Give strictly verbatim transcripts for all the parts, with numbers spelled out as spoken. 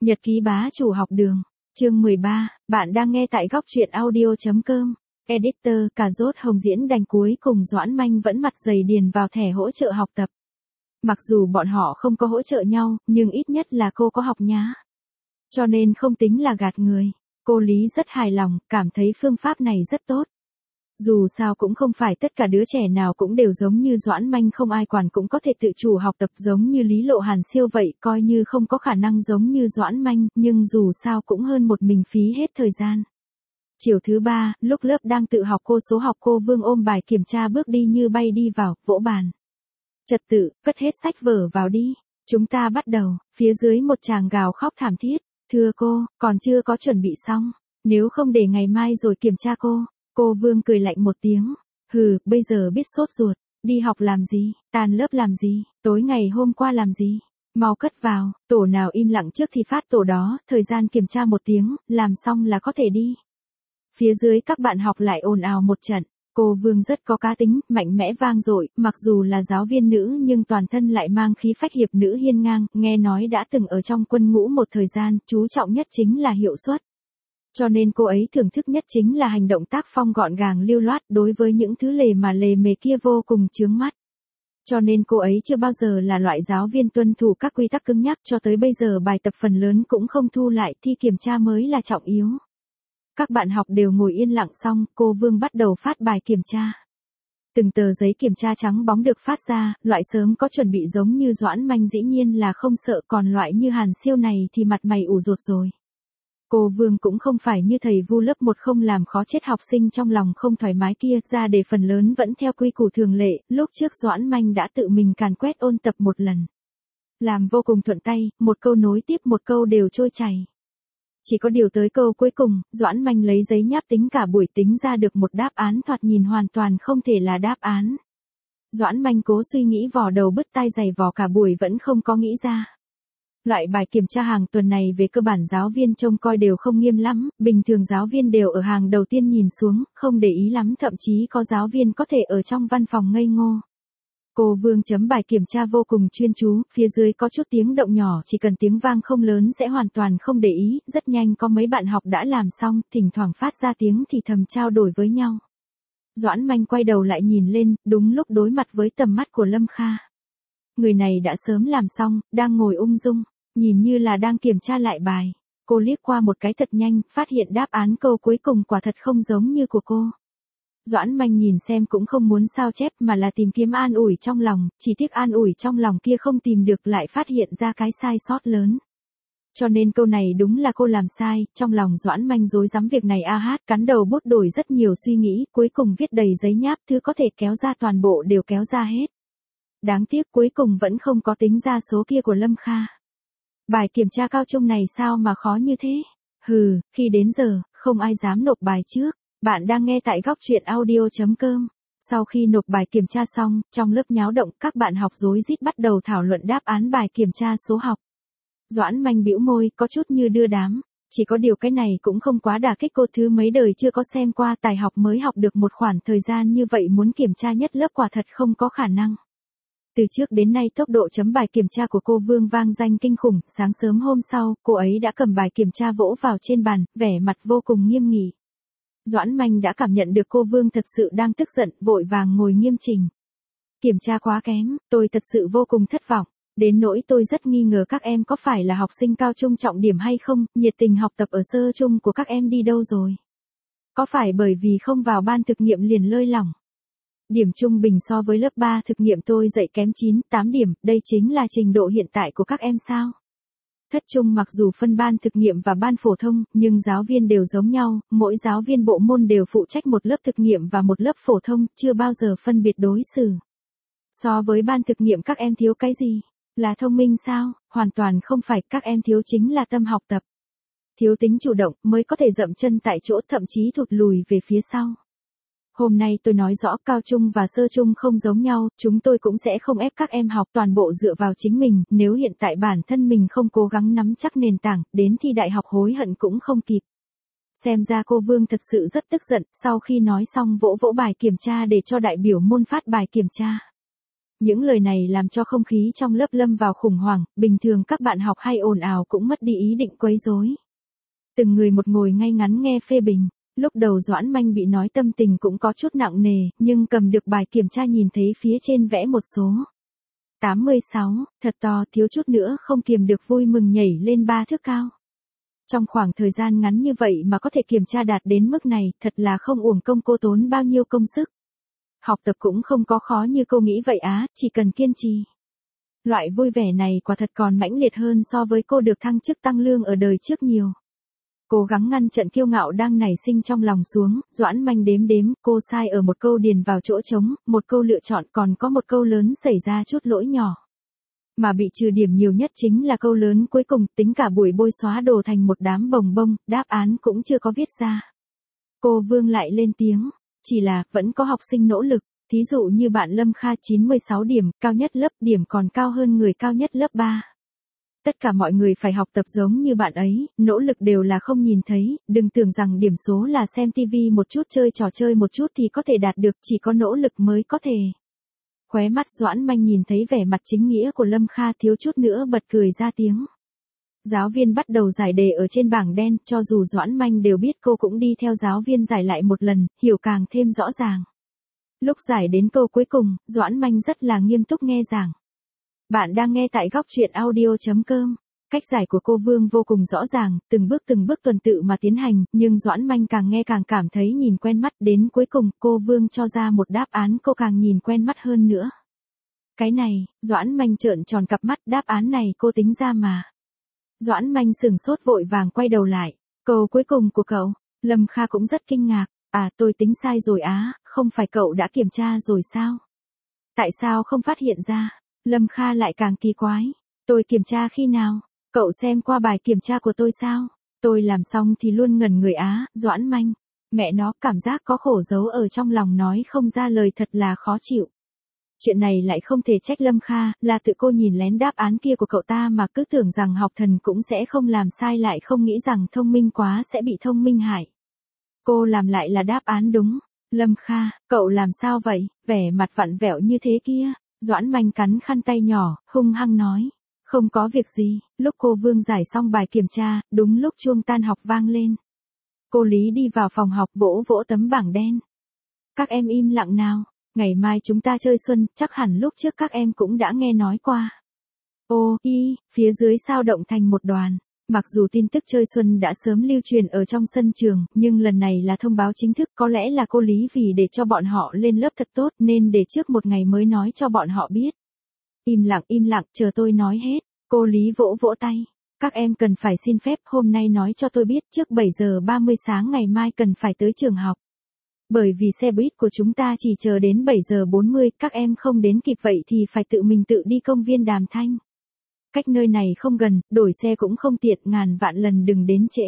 Nhật ký bá chủ học đường, chương mười ba, bạn đang nghe tại góc truyện audio.com. Editor, Cà Rốt Hồng diễn đành cuối cùng Doãn Manh vẫn mặt dày điền vào thẻ hỗ trợ học tập. Mặc dù bọn họ không có hỗ trợ nhau, nhưng ít nhất là cô có học nhá. Cho nên không tính là gạt người. Cô Lý rất hài lòng, cảm thấy phương pháp này rất tốt. Dù sao cũng không phải tất cả đứa trẻ nào cũng đều giống như Doãn Manh không ai quản cũng có thể tự chủ học tập giống như Lý Lộ Hàn siêu vậy, coi như không có khả năng giống như Doãn Manh, nhưng dù sao cũng hơn một mình phí hết thời gian. Chiều thứ ba, lúc lớp đang tự học cô số học cô Vương ôm bài kiểm tra bước đi như bay đi vào, vỗ bàn. Trật tự, cất hết sách vở vào đi. Chúng ta bắt đầu, phía dưới một chàng gào khóc thảm thiết. Thưa cô, còn chưa có chuẩn bị xong. Nếu không để ngày mai rồi kiểm tra cô. Cô Vương cười lạnh một tiếng. Hừ, bây giờ biết sốt ruột. Đi học làm gì, tan lớp làm gì, tối ngày hôm qua làm gì. Mau cất vào, tổ nào im lặng trước thì phát tổ đó, thời gian kiểm tra một tiếng, làm xong là có thể đi. Phía dưới các bạn học lại ồn ào một trận. Cô Vương rất có cá tính, mạnh mẽ vang dội, mặc dù là giáo viên nữ nhưng toàn thân lại mang khí phách hiệp nữ hiên ngang, nghe nói đã từng ở trong quân ngũ một thời gian, chú trọng nhất chính là hiệu suất. Cho nên cô ấy thưởng thức nhất chính là hành động tác phong gọn gàng lưu loát đối với những thứ lề mà lề mề kia vô cùng chướng mắt. Cho nên cô ấy chưa bao giờ là loại giáo viên tuân thủ các quy tắc cứng nhắc cho tới bây giờ bài tập phần lớn cũng không thu lại, thi kiểm tra mới là trọng yếu. Các bạn học đều ngồi yên lặng xong, cô Vương bắt đầu phát bài kiểm tra. Từng tờ giấy kiểm tra trắng bóng được phát ra, loại sớm có chuẩn bị giống như Doãn Manh dĩ nhiên là không sợ, còn loại như Hàn Siêu này thì mặt mày ủ rột rồi. Cô Vương cũng không phải như thầy Vu lớp một không làm khó chết học sinh trong lòng không thoải mái kia, ra đề phần lớn vẫn theo quy củ thường lệ, lúc trước Doãn Manh đã tự mình càn quét ôn tập một lần. Làm vô cùng thuận tay, một câu nối tiếp một câu đều trôi chảy. Chỉ có điều tới câu cuối cùng, Doãn Manh lấy giấy nháp tính cả buổi tính ra được một đáp án thoạt nhìn hoàn toàn không thể là đáp án. Doãn Manh cố suy nghĩ vò đầu bứt tai giày vò cả buổi vẫn không có nghĩ ra. Loại bài kiểm tra hàng tuần này về cơ bản giáo viên trông coi đều không nghiêm lắm, bình thường giáo viên đều ở hàng đầu tiên nhìn xuống, không để ý lắm, thậm chí có giáo viên có thể ở trong văn phòng ngây ngô. Cô Vương chấm bài kiểm tra vô cùng chuyên chú, phía dưới có chút tiếng động nhỏ, chỉ cần tiếng vang không lớn sẽ hoàn toàn không để ý, rất nhanh có mấy bạn học đã làm xong, thỉnh thoảng phát ra tiếng thì thầm trao đổi với nhau. Doãn Manh quay đầu lại nhìn lên, đúng lúc đối mặt với tầm mắt của Lâm Kha. Người này đã sớm làm xong, đang ngồi ung dung, nhìn như là đang kiểm tra lại bài. Cô liếc qua một cái thật nhanh, phát hiện đáp án câu cuối cùng quả thật không giống như của cô. Doãn Manh nhìn xem cũng không muốn sao chép mà là tìm kiếm an ủi trong lòng, chỉ tiếc an ủi trong lòng kia không tìm được lại phát hiện ra cái sai sót lớn. Cho nên câu này đúng là cô làm sai, trong lòng Doãn Manh rối rắm việc này a hát, cắn đầu bút đổi rất nhiều suy nghĩ, cuối cùng viết đầy giấy nháp, thứ có thể kéo ra toàn bộ đều kéo ra hết. Đáng tiếc cuối cùng vẫn không có tính ra số kia của Lâm Kha. Bài kiểm tra cao trung này sao mà khó như thế? Hừ, khi đến giờ, không ai dám nộp bài trước. Bạn đang nghe tại góc truyện audio.com. Sau khi nộp bài kiểm tra xong, trong lớp nháo động, các bạn học rối rít bắt đầu thảo luận đáp án bài kiểm tra số học. Doãn Manh bĩu môi, có chút như đưa đám. Chỉ có điều cái này cũng không quá đả kích cô, thứ mấy đời chưa có xem qua tài học mới học được một khoảng thời gian như vậy muốn kiểm tra nhất lớp quả thật không có khả năng. Từ trước đến nay tốc độ chấm bài kiểm tra của cô Vương vang danh kinh khủng, sáng sớm hôm sau, cô ấy đã cầm bài kiểm tra vỗ vào trên bàn, vẻ mặt vô cùng nghiêm nghị. Doãn Manh đã cảm nhận được cô Vương thật sự đang tức giận, vội vàng ngồi nghiêm chỉnh. Kiểm tra quá kém, tôi thật sự vô cùng thất vọng. Đến nỗi tôi rất nghi ngờ các em có phải là học sinh cao trung trọng điểm hay không, nhiệt tình học tập ở sơ trung của các em đi đâu rồi? Có phải bởi vì không vào ban thực nghiệm liền lơi lỏng? Điểm trung bình so với lớp ba thực nghiệm tôi dạy kém chín, tám điểm, đây chính là trình độ hiện tại của các em sao? Thất trung mặc dù phân ban thực nghiệm và ban phổ thông, nhưng giáo viên đều giống nhau, mỗi giáo viên bộ môn đều phụ trách một lớp thực nghiệm và một lớp phổ thông, chưa bao giờ phân biệt đối xử. So với ban thực nghiệm các em thiếu cái gì? Là thông minh sao? Hoàn toàn không phải, các em thiếu chính là tâm học tập. Thiếu tính chủ động mới có thể dậm chân tại chỗ, thậm chí thụt lùi về phía sau. Hôm nay tôi nói rõ cao trung và sơ trung không giống nhau, chúng tôi cũng sẽ không ép các em học toàn bộ dựa vào chính mình, nếu hiện tại bản thân mình không cố gắng nắm chắc nền tảng, đến thi đại học hối hận cũng không kịp. Xem ra cô Vương thật sự rất tức giận, sau khi nói xong vỗ vỗ bài kiểm tra để cho đại biểu môn phát bài kiểm tra. Những lời này làm cho không khí trong lớp lâm vào khủng hoảng, bình thường các bạn học hay ồn ào cũng mất đi ý định quấy rối. Từng người một ngồi ngay ngắn nghe phê bình. Lúc đầu Doãn Manh bị nói tâm tình cũng có chút nặng nề, nhưng cầm được bài kiểm tra nhìn thấy phía trên vẽ một số tám mươi sáu, thật to, thiếu chút nữa không kiềm được vui mừng nhảy lên ba thước cao. Trong khoảng thời gian ngắn như vậy mà có thể kiểm tra đạt đến mức này, thật là không uổng công cô tốn bao nhiêu công sức. Học tập cũng không có khó như cô nghĩ vậy á, chỉ cần kiên trì. Loại vui vẻ này quả thật còn mãnh liệt hơn so với cô được thăng chức tăng lương ở đời trước nhiều. Cố gắng ngăn trận kiêu ngạo đang nảy sinh trong lòng xuống, Doãn Manh đếm đếm, cô sai ở một câu điền vào chỗ trống, một câu lựa chọn, còn có một câu lớn xảy ra chút lỗi nhỏ. Mà bị trừ điểm nhiều nhất chính là câu lớn cuối cùng, tính cả buổi bôi xóa đồ thành một đám bồng bông, đáp án cũng chưa có viết ra. Cô Vương lại lên tiếng, chỉ là, vẫn có học sinh nỗ lực, thí dụ như bạn Lâm Kha chín mươi sáu điểm, cao nhất lớp, điểm còn cao hơn người cao nhất lớp ba. Tất cả mọi người phải học tập giống như bạn ấy, nỗ lực đều là không nhìn thấy, đừng tưởng rằng điểm số là xem tivi một chút chơi trò chơi một chút thì có thể đạt được, chỉ có nỗ lực mới có thể. Khóe mắt Doãn Manh nhìn thấy vẻ mặt chính nghĩa của Lâm Kha thiếu chút nữa bật cười ra tiếng. Giáo viên bắt đầu giải đề ở trên bảng đen, cho dù Doãn Manh đều biết cô cũng đi theo giáo viên giải lại một lần, hiểu càng thêm rõ ràng. Lúc giải đến câu cuối cùng, Doãn Manh rất là nghiêm túc nghe giảng. Bạn đang nghe tại góc truyện audio chấm com. Cách giải của cô Vương vô cùng rõ ràng, từng bước từng bước tuần tự mà tiến hành, nhưng Doãn Manh càng nghe càng cảm thấy nhìn quen mắt, đến cuối cùng cô Vương cho ra một đáp án cô càng nhìn quen mắt hơn nữa. Cái này, Doãn Manh trợn tròn cặp mắt, đáp án này cô tính ra mà. Doãn Manh sừng sốt vội vàng quay đầu lại, câu cuối cùng của cậu, Lâm Kha cũng rất kinh ngạc, à tôi tính sai rồi á, không phải cậu đã kiểm tra rồi sao? Tại sao không phát hiện ra? Lâm Kha lại càng kỳ quái, tôi kiểm tra khi nào? Cậu xem qua bài kiểm tra của tôi sao? Tôi làm xong thì luôn ngẩn người á, Doãn Manh. Mẹ nó, cảm giác có khổ giấu ở trong lòng nói không ra lời thật là khó chịu. Chuyện này lại không thể trách Lâm Kha, là tự cô nhìn lén đáp án kia của cậu ta mà cứ tưởng rằng học thần cũng sẽ không làm sai, lại không nghĩ rằng thông minh quá sẽ bị thông minh hại. Cô làm lại là đáp án đúng. Lâm Kha, cậu làm sao vậy, vẻ mặt vặn vẹo như thế kia. Doãn Manh cắn khăn tay nhỏ, hung hăng nói. Không có việc gì, lúc cô Vương giải xong bài kiểm tra, đúng lúc chuông tan học vang lên. Cô Lý đi vào phòng học vỗ vỗ tấm bảng đen. Các em im lặng nào, ngày mai chúng ta chơi xuân, chắc hẳn lúc trước các em cũng đã nghe nói qua. Ô, y, phía dưới sao động thành một đoàn. Mặc dù tin tức chơi xuân đã sớm lưu truyền ở trong sân trường, nhưng lần này là thông báo chính thức, có lẽ là cô Lý vì để cho bọn họ lên lớp thật tốt nên để trước một ngày mới nói cho bọn họ biết. Im lặng im lặng, chờ tôi nói hết. Cô Lý vỗ vỗ tay. Các em cần phải xin phép, hôm nay nói cho tôi biết trước bảy giờ ba mươi sáng ngày mai cần phải tới trường học. Bởi vì xe buýt của chúng ta chỉ chờ đến bảy giờ bốn mươi, các em không đến kịp vậy thì phải tự mình tự đi công viên Đàm Thanh. Cách nơi này không gần, đổi xe cũng không tiện, ngàn vạn lần đừng đến trễ.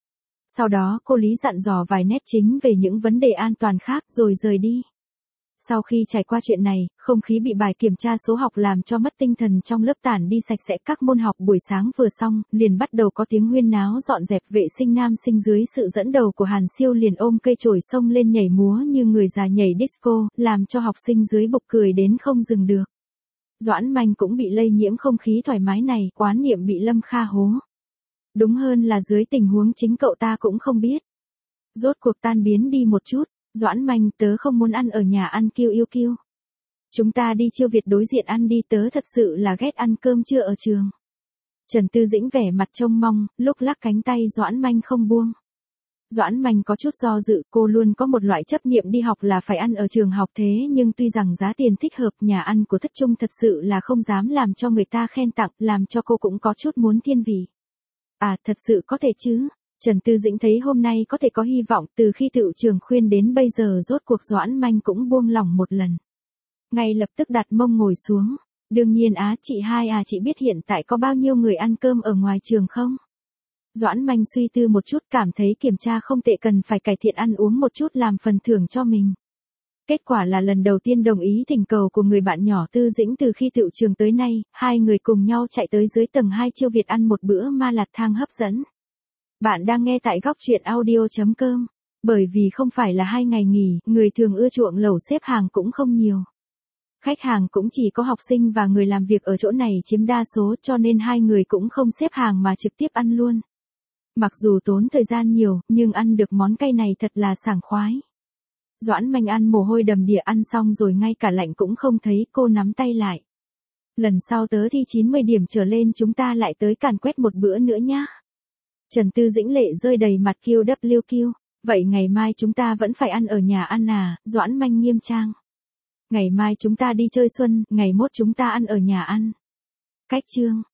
Sau đó cô Lý dặn dò vài nét chính về những vấn đề an toàn khác rồi rời đi. Sau khi trải qua chuyện này, không khí bị bài kiểm tra số học làm cho mất tinh thần trong lớp tản đi sạch sẽ. Các môn học buổi sáng vừa xong, liền bắt đầu có tiếng huyên náo dọn dẹp. Vệ sinh nam sinh dưới sự dẫn đầu của Hàn Siêu liền ôm cây chổi xông lên nhảy múa như người già nhảy disco, làm cho học sinh dưới bục cười đến không dừng được. Doãn Manh cũng bị lây nhiễm không khí thoải mái này, oán niệm bị Lâm Kha hố. Đúng hơn là dưới tình huống chính cậu ta cũng không biết. Rốt cuộc tan biến đi một chút. Doãn Manh, tớ không muốn ăn ở nhà ăn kiêu yêu kiêu. Chúng ta đi Chiêu Việt đối diện ăn đi, tớ thật sự là ghét ăn cơm trưa ở trường. Trần Tư Dĩnh vẻ mặt trông mong, lúc lắc cánh tay Doãn Manh không buông. Doãn Manh có chút do dự, cô luôn có một loại chấp niệm đi học là phải ăn ở trường học, thế nhưng tuy rằng giá tiền thích hợp, nhà ăn của Thất Trung thật sự là không dám làm cho người ta khen tặng, làm cho cô cũng có chút muốn thiên vị. À, thật sự có thể chứ. Trần Tư Dĩnh thấy hôm nay có thể có hy vọng, từ khi Tựu Trường khuyên đến bây giờ rốt cuộc Doãn Manh cũng buông lỏng một lần. Ngay lập tức đặt mông ngồi xuống. Đương nhiên á, chị hai à, chị biết hiện tại có bao nhiêu người ăn cơm ở ngoài trường không? Doãn Manh suy tư một chút, cảm thấy kiểm tra không tệ, cần phải cải thiện ăn uống một chút làm phần thưởng cho mình. Kết quả là lần đầu tiên đồng ý thỉnh cầu của người bạn nhỏ Tư Dĩnh từ khi Tựu Trường tới nay, hai người cùng nhau chạy tới dưới tầng hai Chiêu Việt ăn một bữa ma lạt thang hấp dẫn. Bạn đang nghe tại góc truyện audio chấm com. Bởi vì không phải là hai ngày nghỉ, người thường ưa chuộng lẩu xếp hàng cũng không nhiều. Khách hàng cũng chỉ có học sinh và người làm việc ở chỗ này chiếm đa số cho nên hai người cũng không xếp hàng mà trực tiếp ăn luôn. Mặc dù tốn thời gian nhiều, nhưng ăn được món cay này thật là sảng khoái. Doãn Manh ăn mồ hôi đầm đìa ăn xong rồi ngay cả lạnh cũng không thấy, cô nắm tay lại. Lần sau tớ thi chín mươi điểm trở lên chúng ta lại tới càn quét một bữa nữa nhá. Trần Tư Dĩnh lệ rơi đầy mặt kiu đắp liu kiu. Vậy ngày mai chúng ta vẫn phải ăn ở nhà ăn à, Doãn Manh nghiêm trang. Ngày mai chúng ta đi chơi xuân, ngày mốt chúng ta ăn ở nhà ăn. Cách chương.